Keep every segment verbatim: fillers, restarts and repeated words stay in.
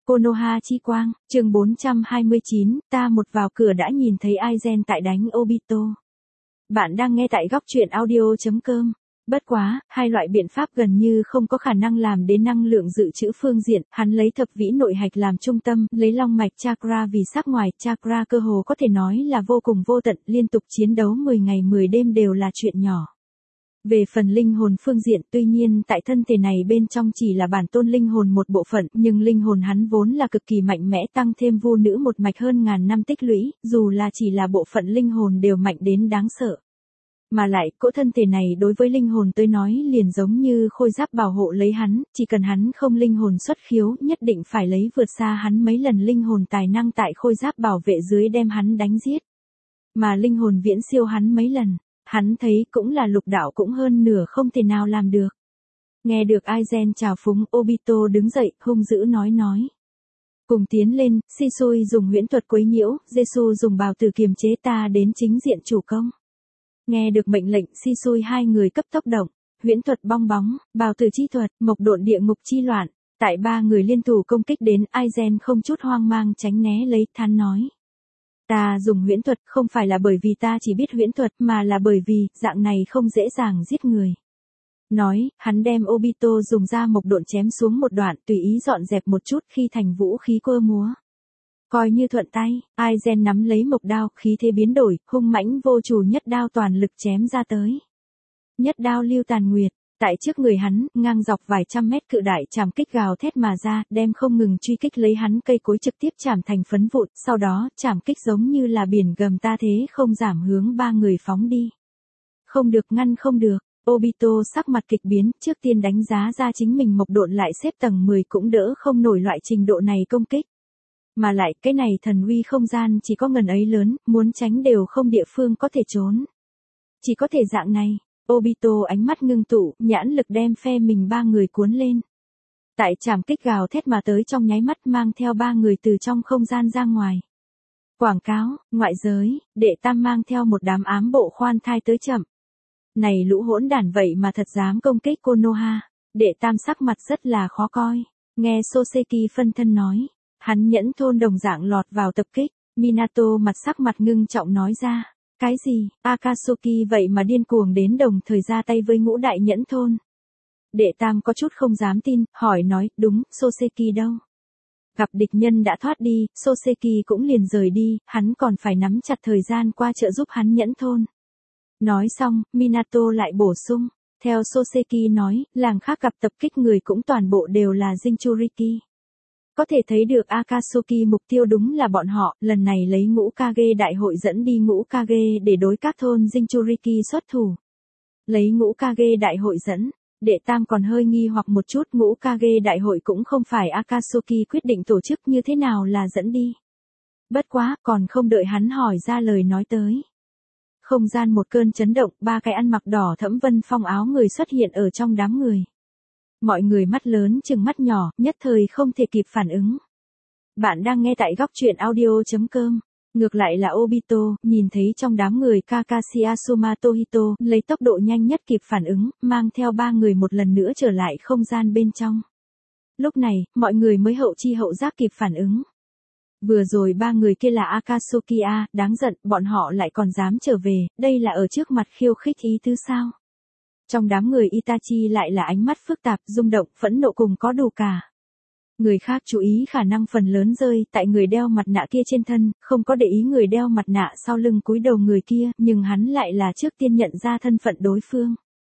Konoha chi quang, chương bốn trăm hai mươi chín, ta một vào cửa đã nhìn thấy Aizen tại đánh Obito. Bạn đang nghe tại góc truyện audio chấm com. Bất quá, hai loại biện pháp gần như không có khả năng làm đến năng lượng dự trữ phương diện, hắn lấy thập vĩ nội hạch làm trung tâm, lấy long mạch chakra vì sắc ngoài, chakra cơ hồ có thể nói là vô cùng vô tận, liên tục chiến đấu mười ngày mười đêm đều là chuyện nhỏ. Về phần linh hồn phương diện, tuy nhiên tại thân thể này bên trong chỉ là bản tôn linh hồn một bộ phận, nhưng linh hồn hắn vốn là cực kỳ mạnh mẽ, tăng thêm vu nữ một mạch hơn ngàn năm tích lũy, dù là chỉ là bộ phận linh hồn đều mạnh đến đáng sợ. Mà lại, cỗ thân thể này đối với linh hồn tới nói liền giống như khôi giáp bảo hộ lấy hắn, chỉ cần hắn không linh hồn xuất khiếu, nhất định phải lấy vượt xa hắn mấy lần linh hồn tài năng tại khôi giáp bảo vệ dưới đem hắn đánh giết. Mà linh hồn viễn siêu hắn mấy lần. Hắn thấy cũng là lục đạo cũng hơn nửa không thể nào làm được. Nghe được Aizen chào phúng, Obito đứng dậy, hung dữ nói nói. Cùng tiến lên, Shisui dùng huyễn thuật quấy nhiễu, Jesu dùng bào tử kiềm chế ta đến chính diện chủ công. Nghe được mệnh lệnh, Shisui hai người cấp tốc động, huyễn thuật bong bóng, bào tử chi thuật, mộc độn địa ngục chi loạn. Tại ba người liên thủ công kích đến, Aizen không chút hoang mang tránh né lấy, than nói. Ta dùng huyễn thuật không phải là bởi vì ta chỉ biết huyễn thuật mà là bởi vì dạng này không dễ dàng giết người. Nói, hắn đem Obito dùng ra mộc độn chém xuống một đoạn tùy ý dọn dẹp một chút khi thành vũ khí quơ múa. Coi như thuận tay, Aizen nắm lấy mộc đao, khí thế biến đổi, hung mãnh vô chủ nhất đao toàn lực chém ra tới. Nhất đao lưu tàn nguyệt. Tại trước người hắn, ngang dọc vài trăm mét cự đại chảm kích gào thét mà ra, đem không ngừng truy kích lấy hắn cây cối trực tiếp chảm thành phấn vụn, sau đó, chảm kích giống như là biển gầm ta thế không giảm hướng ba người phóng đi. Không được ngăn không được, Obito sắc mặt kịch biến, trước tiên đánh giá ra chính mình mộc độn lại xếp tầng mười cũng đỡ không nổi loại trình độ này công kích. Mà lại, cái này thần uy không gian chỉ có ngần ấy lớn, muốn tránh đều không địa phương có thể trốn. Chỉ có thể dạng này. Obito ánh mắt ngưng tụ, nhãn lực đem phe mình ba người cuốn lên. Tại trảm kích gào thét mà tới trong nháy mắt mang theo ba người từ trong không gian ra ngoài. Quảng cáo, ngoại giới, đệ tam mang theo một đám ám bộ khoan thai tới chậm. Này lũ hỗn đản vậy mà thật dám công kích Konoha. Đệ tam sắc mặt rất là khó coi. Nghe Soseki phân thân nói. Hắn nhẫn thôn đồng dạng lọt vào tập kích. Minato mặt sắc mặt ngưng trọng nói ra. Cái gì, Akatsuki vậy mà điên cuồng đến đồng thời ra tay với ngũ đại nhẫn thôn. Đệ tam có chút không dám tin, hỏi nói, đúng, Soseki đâu? Gặp địch nhân đã thoát đi, Soseki cũng liền rời đi, hắn còn phải nắm chặt thời gian qua trợ giúp hắn nhẫn thôn. Nói xong, Minato lại bổ sung, theo Soseki nói, làng khác gặp tập kích người cũng toàn bộ đều là Jinchuriki. Có thể thấy được Akatsuki mục tiêu đúng là bọn họ, lần này lấy ngũ Kage đại hội dẫn đi ngũ Kage để đối các thôn Jinchuriki xuất thủ. Lấy ngũ Kage đại hội dẫn, đệ tam còn hơi nghi hoặc một chút ngũ Kage đại hội cũng không phải Akatsuki quyết định tổ chức như thế nào là dẫn đi. Bất quá, còn không đợi hắn hỏi ra lời nói tới. Không gian một cơn chấn động, ba cái ăn mặc đỏ thẫm vân phong áo người xuất hiện ở trong đám người. Mọi người mắt lớn chừng mắt nhỏ, nhất thời không thể kịp phản ứng. Bạn đang nghe tại góc truyện audio chấm com. Ngược lại là Obito, nhìn thấy trong đám người Kakashi Asuma Tohito, lấy tốc độ nhanh nhất kịp phản ứng, mang theo ba người một lần nữa trở lại không gian bên trong. Lúc này, mọi người mới hậu chi hậu giác kịp phản ứng. Vừa rồi ba người kia là Akatsuki A, đáng giận, bọn họ lại còn dám trở về, đây là ở trước mặt khiêu khích ý tứ sao? Trong đám người Itachi lại là ánh mắt phức tạp, rung động, phẫn nộ cùng có đủ cả. Người khác chú ý khả năng phần lớn rơi tại người đeo mặt nạ kia trên thân, không có để ý người đeo mặt nạ sau lưng cúi đầu người kia, nhưng hắn lại là trước tiên nhận ra thân phận đối phương.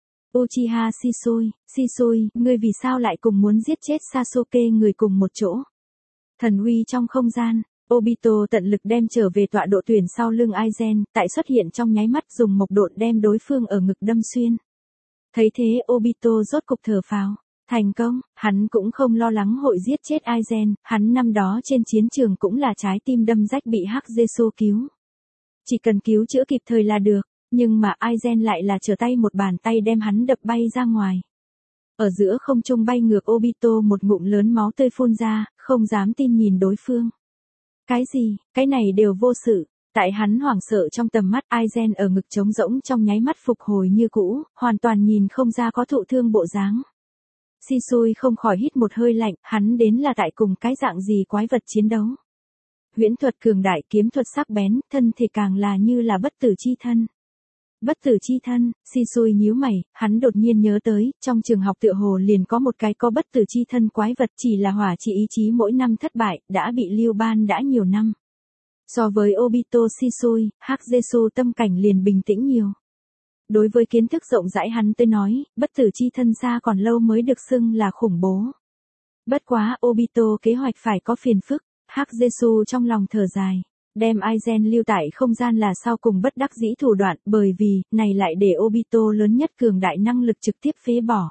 Uchiha Shisui, Shisui, ngươi vì sao lại cùng muốn giết chết Sasuke người cùng một chỗ? Thần uy trong không gian. Obito tận lực đem trở về tọa độ tuyển sau lưng Aizen, tại xuất hiện trong nháy mắt dùng mộc độn đem đối phương ở ngực đâm xuyên. Thấy thế Obito rốt cục thở phào. Thành công, hắn cũng không lo lắng hội giết chết Aizen, hắn năm đó trên chiến trường cũng là trái tim đâm rách bị Hắc Jesu cứu. Chỉ cần cứu chữa kịp thời là được, nhưng mà Aizen lại là trở tay một bàn tay đem hắn đập bay ra ngoài. Ở giữa không trung bay ngược Obito một ngụm lớn máu tươi phun ra, không dám tin nhìn đối phương. Cái gì, cái này đều vô sự. Tại hắn hoảng sợ trong tầm mắt Aizen ở ngực trống rỗng trong nháy mắt phục hồi như cũ, hoàn toàn nhìn không ra có thụ thương bộ dáng. Shisui không khỏi hít một hơi lạnh, hắn đến là tại cùng cái dạng gì quái vật chiến đấu. Huyễn thuật cường đại, kiếm thuật sắc bén, thân thể càng là như là bất tử chi thân. Bất tử chi thân, Shisui nhíu mày, hắn đột nhiên nhớ tới, trong trường học tựa hồ liền có một cái có bất tử chi thân quái vật, chỉ là hỏa chỉ ý chí mỗi năm thất bại, đã bị lưu ban đã nhiều năm. So với Obito Shisui, Hắc Jesu tâm cảnh liền bình tĩnh nhiều. Đối với kiến thức rộng rãi hắn tới nói, bất tử chi thân xa còn lâu mới được xưng là khủng bố. Bất quá Obito kế hoạch phải có phiền phức, Hắc Jesu trong lòng thở dài. Đem Aizen lưu tại không gian là sau cùng bất đắc dĩ thủ đoạn, bởi vì, này lại để Obito lớn nhất cường đại năng lực trực tiếp phế bỏ.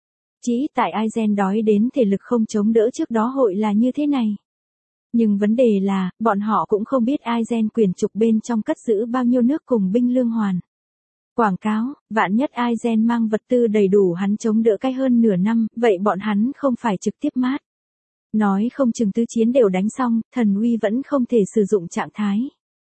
Chỉ tại Aizen đói đến thể lực không chống đỡ trước đó hội là như thế này. Nhưng vấn đề là, bọn họ cũng không biết Aizen quyển trục bên trong cất giữ bao nhiêu nước cùng binh lương hoàn. Quảng cáo, vạn nhất Aizen mang vật tư đầy đủ hắn chống đỡ cái hơn nửa năm, vậy bọn hắn không phải trực tiếp mát. Nói không chừng tứ chiến đều đánh xong, thần uy vẫn không thể sử dụng trạng thái.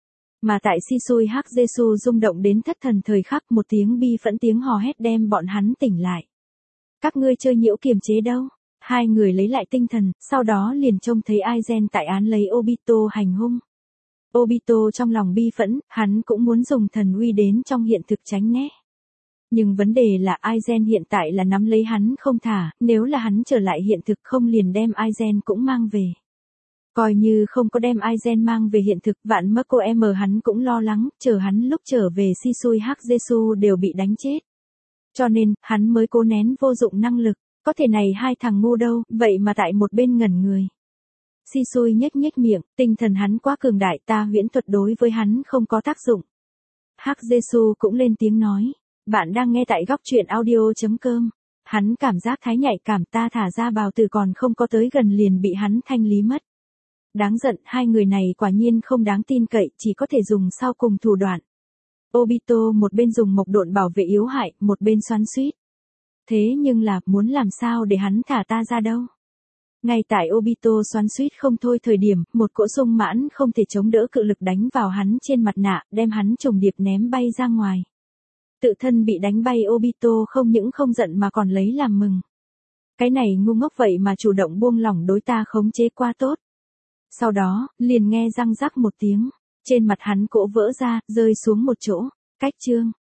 Mà tại Shisui Hắc Jesu rung động đến thất thần thời khắc, một tiếng bi phẫn tiếng hò hét đem bọn hắn tỉnh lại. Các ngươi chơi nhiễu kiềm chế đâu? Hai người lấy lại tinh thần, sau đó liền trông thấy Aizen tại án lấy Obito hành hung. Obito trong lòng bi phẫn, hắn cũng muốn dùng thần uy đến trong hiện thực tránh né. Nhưng vấn đề là Aizen hiện tại là nắm lấy hắn không thả, nếu là hắn trở lại hiện thực không liền đem Aizen cũng mang về. Coi như không có đem Aizen mang về hiện thực, vạn Marco M hắn cũng lo lắng, chờ hắn lúc trở về Shisui Hắc Jesu đều bị đánh chết. Cho nên, hắn mới cố nén vô dụng năng lực, có thể này hai thằng ngu đâu, vậy mà tại một bên ngẩn người. Shisui nhếch nhếch miệng, tinh thần hắn quá cường đại, ta huyễn thuật đối với hắn không có tác dụng. Hắc Jesu cũng lên tiếng nói. Bạn đang nghe tại góc truyện audio chấm com. Hắn cảm giác thái nhạy cảm, ta thả ra bào tử còn không có tới gần liền bị hắn thanh lý mất. Đáng giận, hai người này quả nhiên không đáng tin cậy, chỉ có thể dùng sau cùng thủ đoạn. Obito một bên dùng mộc độn bảo vệ yếu hại, một bên xoắn xuýt. Thế nhưng là, muốn làm sao để hắn thả ta ra đâu? Ngay tại Obito xoắn xuýt không thôi thời điểm, một cỗ sung mãn không thể chống đỡ cự lực đánh vào hắn trên mặt nạ, đem hắn trùng điệp ném bay ra ngoài. Tự thân bị đánh bay Obito không những không giận mà còn lấy làm mừng. Cái này ngu ngốc vậy mà chủ động buông lỏng đối ta khống chế quá tốt. Sau đó, liền nghe răng rắc một tiếng, trên mặt hắn cỗ vỡ ra, rơi xuống một chỗ. Cách chương.